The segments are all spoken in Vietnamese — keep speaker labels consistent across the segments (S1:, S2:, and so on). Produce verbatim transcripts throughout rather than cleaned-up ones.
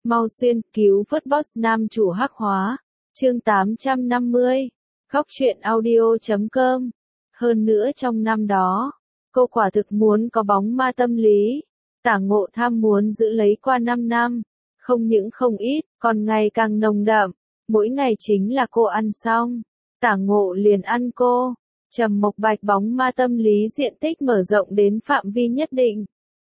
S1: Mau xuyên cứu vớt boss nam chủ hắc hóa. Chương tám trăm năm mươi. Góc truyện audio chấm com. Hơn nữa trong năm đó, cô quả thực muốn có bóng ma tâm lý. Tả Ngộ tham muốn giữ lấy qua năm năm. Không những không ít, còn ngày càng nồng đậm. Mỗi ngày chính là cô ăn xong, Tả Ngộ liền ăn cô. Trầm Mộc Bạch bóng ma tâm lý diện tích mở rộng đến phạm vi nhất định.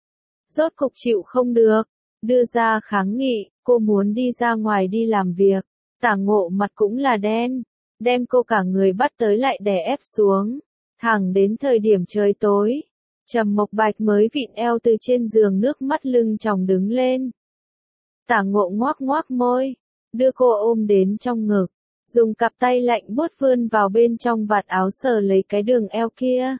S1: Rốt cục chịu không được, đưa ra kháng nghị, cô muốn đi ra ngoài đi làm việc. Tả Ngộ mặt cũng là đen, đem cô cả người bắt tới lại đè ép xuống. Thẳng đến thời điểm trời tối, Trầm Mộc Bạch mới vịn eo từ trên giường, nước mắt lưng tròng đứng lên. Tả Ngộ ngoác ngoác môi, đưa cô ôm đến trong ngực, dùng cặp tay lạnh buốt vươn vào bên trong vạt áo sờ lấy cái đường eo kia.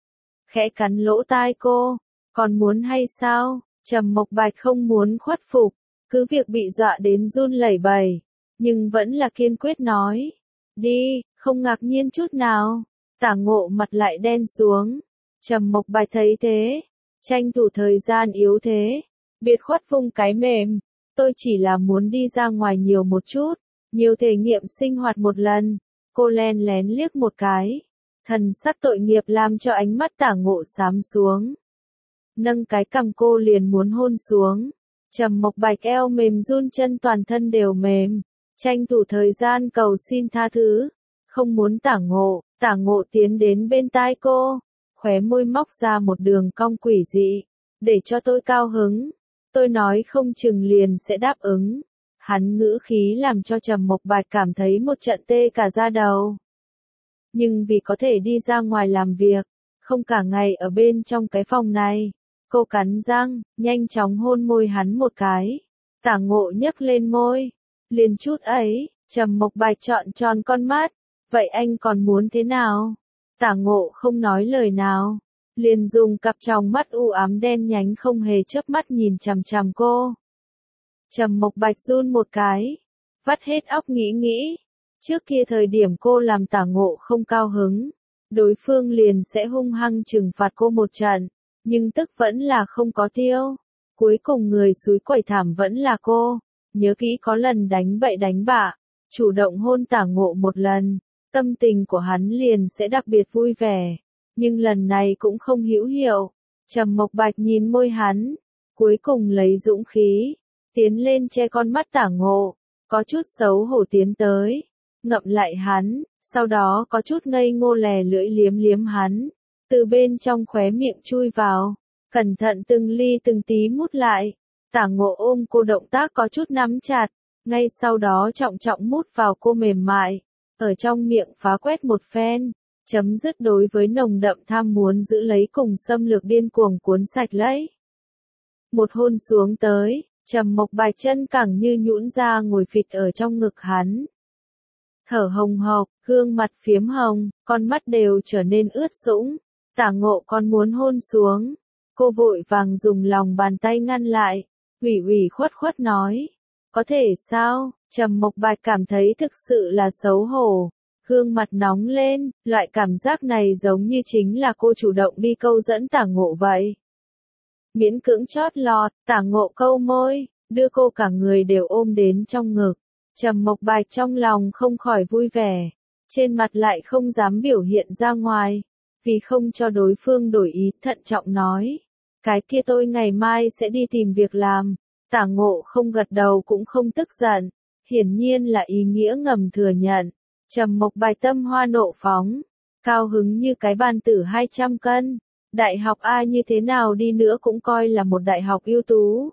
S1: Khẽ cắn lỗ tai cô, còn muốn hay sao? Trầm Mộc Bạch không muốn khuất phục, cứ việc bị dọa đến run lẩy bẩy, nhưng vẫn là kiên quyết nói. Đi, không ngạc nhiên chút nào. Tả Ngộ mặt lại đen xuống. Trầm Mộc Bạch thấy thế, tranh thủ thời gian yếu thế, biệt khuất vung cái mềm. Tôi chỉ là muốn đi ra ngoài nhiều một chút, nhiều thể nghiệm sinh hoạt một lần. Cô len lén liếc một cái, thần sắc tội nghiệp làm cho ánh mắt Tả Ngộ xám xuống. Nâng cái cằm cô liền muốn hôn xuống. Trầm Mộc Bạch eo mềm run, chân toàn thân đều mềm, tranh thủ thời gian cầu xin tha thứ, không muốn Tả Ngộ. Tả Ngộ tiến đến bên tai cô, khóe môi móc ra một đường cong quỷ dị, để cho tôi cao hứng. Tôi nói không chừng liền sẽ đáp ứng. Hắn ngữ khí làm cho Trầm Mộc Bạch cảm thấy một trận tê cả da đầu. Nhưng vì có thể đi ra ngoài làm việc, không cả ngày ở bên trong cái phòng này, cô cắn răng, nhanh chóng hôn môi hắn một cái. Tả Ngộ nhấc lên môi, liền chút ấy. Trầm Mộc Bạch trọn tròn con mắt, vậy anh còn muốn thế nào? Tả Ngộ không nói lời nào, liền dùng cặp tròng mắt u ám đen nhánh không hề chớp mắt nhìn chằm chằm cô. Trầm Mộc Bạch run một cái, vắt hết óc nghĩ nghĩ. Trước kia thời điểm cô làm Tả Ngộ không cao hứng, đối phương liền sẽ hung hăng trừng phạt cô một trận, nhưng tức vẫn là không có tiêu. Cuối cùng người xúi quẩy thảm vẫn là cô. Nhớ kỹ có lần đánh bậy đánh bạ, chủ động hôn Tả Ngộ một lần, tâm tình của hắn liền sẽ đặc biệt vui vẻ. Nhưng lần này cũng không hữu hiệu. Trầm Mộc Bạch nhìn môi hắn, cuối cùng lấy dũng khí, tiến lên che con mắt Tả Ngộ, có chút xấu hổ tiến tới, ngậm lại hắn, sau đó có chút ngây ngô lè lưỡi liếm liếm hắn, từ bên trong khóe miệng chui vào, cẩn thận từng ly từng tí mút lại. Tả Ngộ ôm cô động tác có chút nắm chặt, ngay sau đó trọng trọng mút vào cô mềm mại, ở trong miệng phá quét một phen, chấm dứt đối với nồng đậm tham muốn giữ lấy cùng xâm lược điên cuồng cuốn sạch lấy. Một hôn xuống tới, Trầm Mộc Bạch chân cẳng như nhũn ra ngồi phịch ở trong ngực hắn. Thở hồng hộc, gương mặt phiếm hồng, con mắt đều trở nên ướt sũng. Tả Ngộ còn muốn hôn xuống, cô vội vàng dùng lòng bàn tay ngăn lại, ủy ủy khuất khuất nói. Có thể sao? Trầm Mộc Bạch cảm thấy thực sự là xấu hổ, gương mặt nóng lên, loại cảm giác này giống như chính là cô chủ động đi câu dẫn Tả Ngộ vậy. Miễn cưỡng chót lọt, Tả Ngộ câu môi, đưa cô cả người đều ôm đến trong ngực. Trầm Mộc Bạch trong lòng không khỏi vui vẻ, trên mặt lại không dám biểu hiện ra ngoài, vì không cho đối phương đổi ý, thận trọng nói. Cái kia tôi ngày mai sẽ đi tìm việc làm. Tả Ngộ không gật đầu cũng không tức giận, hiển nhiên là ý nghĩa ngầm thừa nhận. Trầm Mộc Bạch tâm hoa nộ phóng, cao hứng như cái bàn tử hai trăm cân. Đại học A như thế nào đi nữa cũng coi là một đại học ưu tú.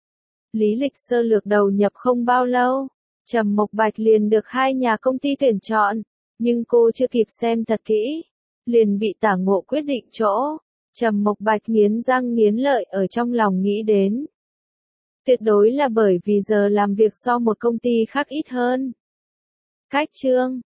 S1: Lý lịch sơ lược đầu nhập không bao lâu, Trầm Mộc Bạch liền được hai nhà công ty tuyển chọn, nhưng cô chưa kịp xem thật kỹ, liền bị Tả Ngộ quyết định chỗ. Trầm Mộc Bạch nghiến răng nghiến lợi ở trong lòng nghĩ đến. Tuyệt đối là bởi vì giờ làm việc so một công ty khác ít hơn. Cách chương